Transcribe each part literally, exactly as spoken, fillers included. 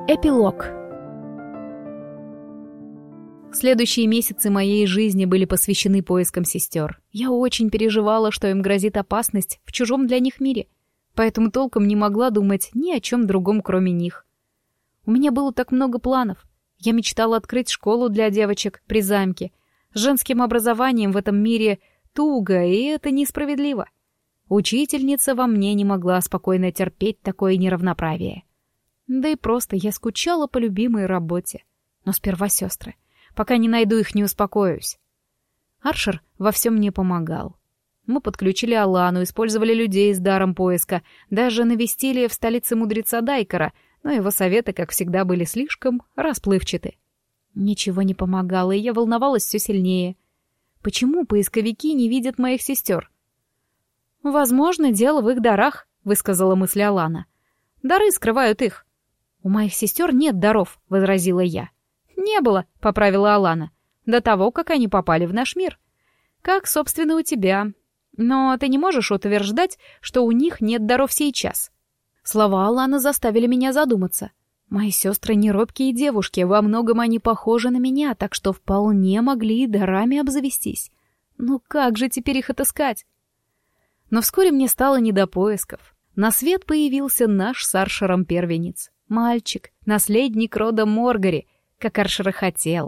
Эпилог. Следующие месяцы моей жизни были посвящены поискам сестер. Я очень переживала, что им грозит опасность в чужом для них мире, поэтому толком не могла думать ни о чем другом, кроме них. У меня было так много планов. Я мечтала открыть школу для девочек при замке. С женским образованием в этом мире туго, и это несправедливо. Учительница во мне не могла спокойно терпеть такое неравноправие. Да и просто я скучала по любимой работе. Но сперва сестры. Пока не найду их, не успокоюсь. Аршер во всем мне помогал. Мы подключили Алану, использовали людей с даром поиска, даже навестили в столице мудреца Дайкара, но его советы, как всегда, были слишком расплывчаты. Ничего не помогало, и я волновалась все сильнее. Почему поисковики не видят моих сестер? «Возможно, дело в их дарах», — высказала мысль Алана. «Дары скрывают их». «У моих сестер нет даров», — возразила я. «Не было», — поправила Алана, — «до того, как они попали в наш мир. Как, собственно, у тебя. Но ты не можешь утверждать, что у них нет даров сейчас». Слова Аланы заставили меня задуматься. Мои сестры не робкие девушки, во многом они похожи на меня, так что вполне могли дарами обзавестись. Ну как же теперь их отыскать? Но вскоре мне стало не до поисков. На свет появился наш с Аршером первенец. Мальчик, наследник рода Моргари, как Аршер и хотел.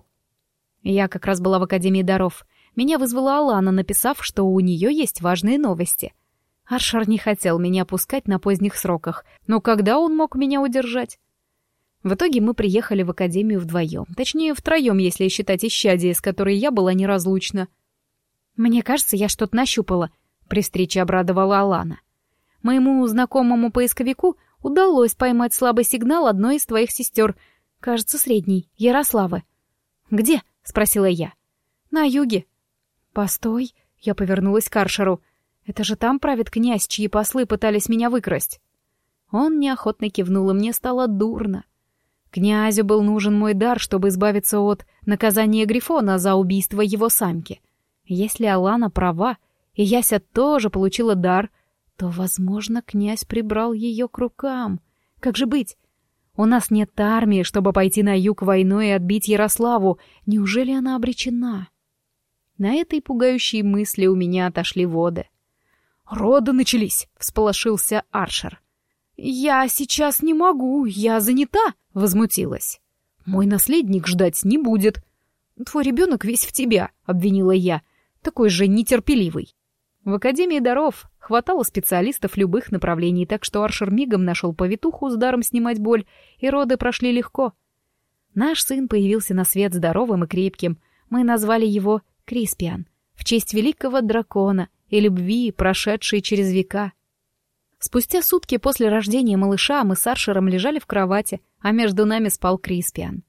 Я как раз была в Академии даров. Меня вызвала Алана, написав, что у нее есть важные новости. Аршер не хотел меня пускать на поздних сроках, но когда он мог меня удержать? В итоге мы приехали в Академию вдвоем. Точнее, втроем, если считать исчадие, с которой я была неразлучна. «Мне кажется, я что-то нащупала», — при встрече обрадовала Алана. «Моему знакомому поисковику удалось поймать слабый сигнал одной из твоих сестер, кажется, средней, Ярославы». «Где?» — спросила я. «На юге». «Постой», — я повернулась к Аршеру. «Это же там правит князь, чьи послы пытались меня выкрасть». Он неохотно кивнул, и мне стало дурно. Князю был нужен мой дар, чтобы избавиться от наказания Грифона за убийство его самки. Если Алана права, и Яся тоже получила дар, то, возможно, князь прибрал ее к рукам. Как же быть? У нас нет армии, чтобы пойти на юг войной и отбить Ярославу. Неужели она обречена? На этой пугающей мысли у меня отошли воды. «Роды начались!» — всполошился Аршер. «Я сейчас не могу, я занята!» — возмутилась. «Мой наследник ждать не будет». «Твой ребенок весь в тебя», — обвинила я, такой же нетерпеливый. В Академии даров хватало специалистов любых направлений, так что Аршер мигом нашел повитуху с даром снимать боль, и роды прошли легко. Наш сын появился на свет здоровым и крепким. Мы назвали его Криспиан, в честь великого дракона и любви, прошедшей через века. Спустя сутки после рождения малыша мы с Аршером лежали в кровати, а между нами спал Криспиан.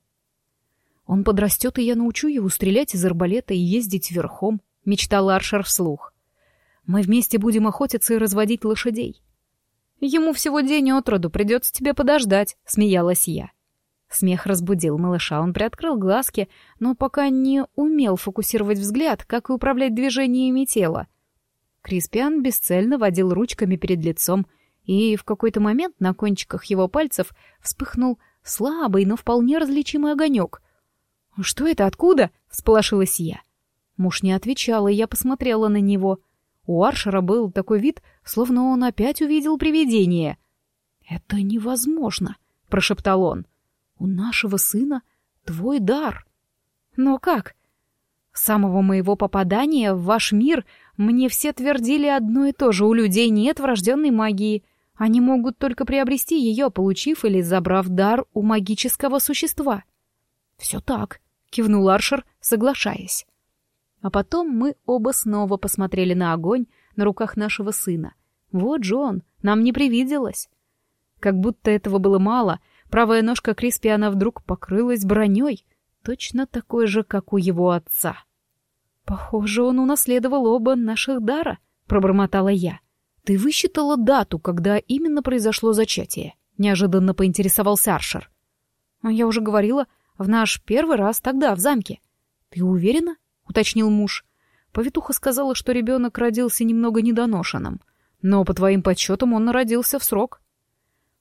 «Он подрастет, и я научу его стрелять из арбалета и ездить верхом», — мечтал Аршер вслух. «Мы вместе будем охотиться и разводить лошадей». «Ему всего день от роду, придется тебе подождать», — смеялась я. Смех разбудил малыша, он приоткрыл глазки, но пока не умел фокусировать взгляд, как и управлять движениями тела. Криспиан бесцельно водил ручками перед лицом, и в какой-то момент на кончиках его пальцев вспыхнул слабый, но вполне различимый огонек. «Что это? Откуда?» — всполошилась я. Муж не отвечал, и я посмотрела на него. У Аршера был такой вид, словно он опять увидел привидение. «Это невозможно», — прошептал он. «У нашего сына твой дар». «Но как?» «С самого моего попадания в ваш мир мне все твердили одно и то же. У людей нет врожденной магии. Они могут только приобрести ее, получив или забрав дар у магического существа». «Все так», — кивнул Аршер, соглашаясь. А потом мы оба снова посмотрели на огонь на руках нашего сына. Вот же он, нам не привиделось. Как будто этого было мало, правая ножка Криспиана вдруг покрылась броней, точно такой же, как у его отца. «Похоже, он унаследовал оба наших дара», — пробормотала я. «Ты высчитала дату, когда именно произошло зачатие?» — неожиданно поинтересовался Аршер. «Я уже говорила, в наш первый раз тогда, в замке». «Ты уверена?» — уточнил муж. «Повитуха сказала, что ребенок родился немного недоношенным, но, по твоим подсчетам, он родился в срок».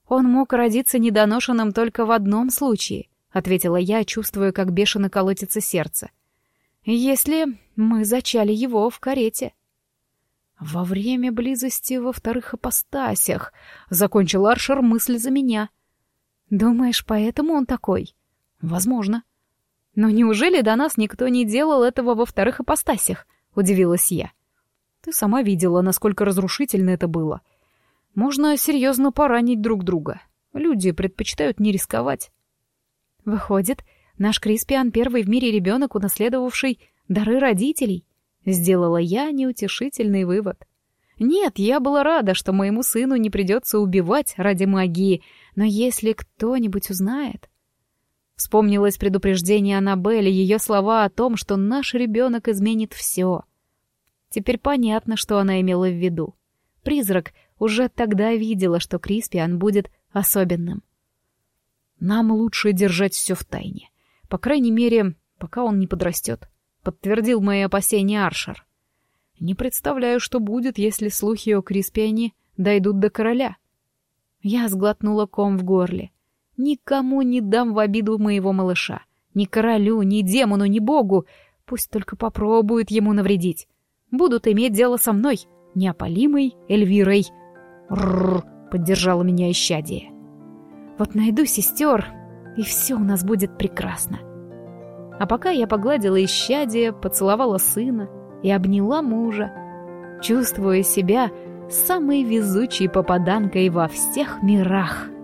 «Он мог родиться недоношенным только в одном случае», — ответила я, чувствуя, как бешено колотится сердце. «Если мы зачали его в карете». «Во время близости во вторых ипостасях», — закончил Аршер мысль за меня. «Думаешь, поэтому он такой?» «Возможно». «Но неужели до нас никто не делал этого во вторых ипостасях?» — удивилась я. «Ты сама видела, насколько разрушительно это было. Можно серьезно поранить друг друга. Люди предпочитают не рисковать». «Выходит, наш Криспиан первый в мире ребенок, унаследовавший дары родителей?» Сделала я неутешительный вывод. Нет, я была рада, что моему сыну не придется убивать ради магии, но если кто-нибудь узнает... Вспомнилось предупреждение Аннабель и ее слова о том, что наш ребенок изменит все. Теперь понятно, что она имела в виду. Призрак уже тогда видела, что Криспиан будет особенным. «Нам лучше держать все в тайне. По крайней мере, пока он не подрастет», — подтвердил мои опасения Аршер. «Не представляю, что будет, если слухи о Криспиане дойдут до короля». Я сглотнула ком в горле. Никому не дам в обиду моего малыша. Ни королю, ни демону, ни богу. Пусть только попробуют ему навредить. Будут иметь дело со мной, неопалимой Эльвирой. «Рррр», — поддержала меня исчадие. «Вот найду сестер, и все у нас будет прекрасно». А пока я погладила исчадие, поцеловала сына и обняла мужа, чувствуя себя самой везучей попаданкой во всех мирах.